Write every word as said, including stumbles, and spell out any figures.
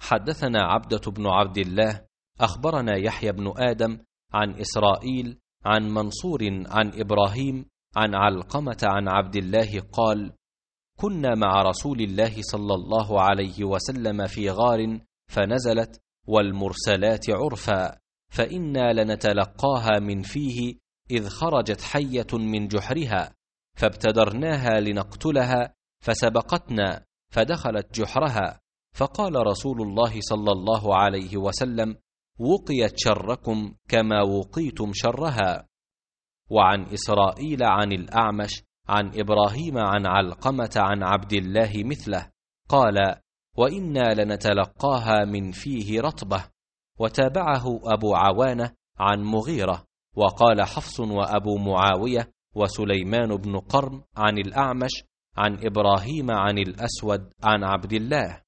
حدثنا عبدة بن عبد الله أخبرنا يحيى بن آدم عن إسرائيل عن منصور عن إبراهيم عن علقمة عن عبد الله قال: كنا مع رسول الله صلى الله عليه وسلم في غار فنزلت والمرسلات عرفا، فإنا لنتلقاها من فيه إذ خرجت حية من جحرها، فابتدرناها لنقتلها فسبقتنا فدخلت جحرها، فقال رسول الله صلى الله عليه وسلم: وقيت شركم كما وقيتم شرها. وعن إسرائيل عن الأعمش عن إبراهيم عن علقمة عن عبد الله مثله قال: وإنا لنتلقاها من فيه رطبة. وتابعه أبو عوانة عن مغيرة. وقال حفص وأبو معاوية وسليمان بن قرن عن الأعمش عن إبراهيم عن الأسود عن عبد الله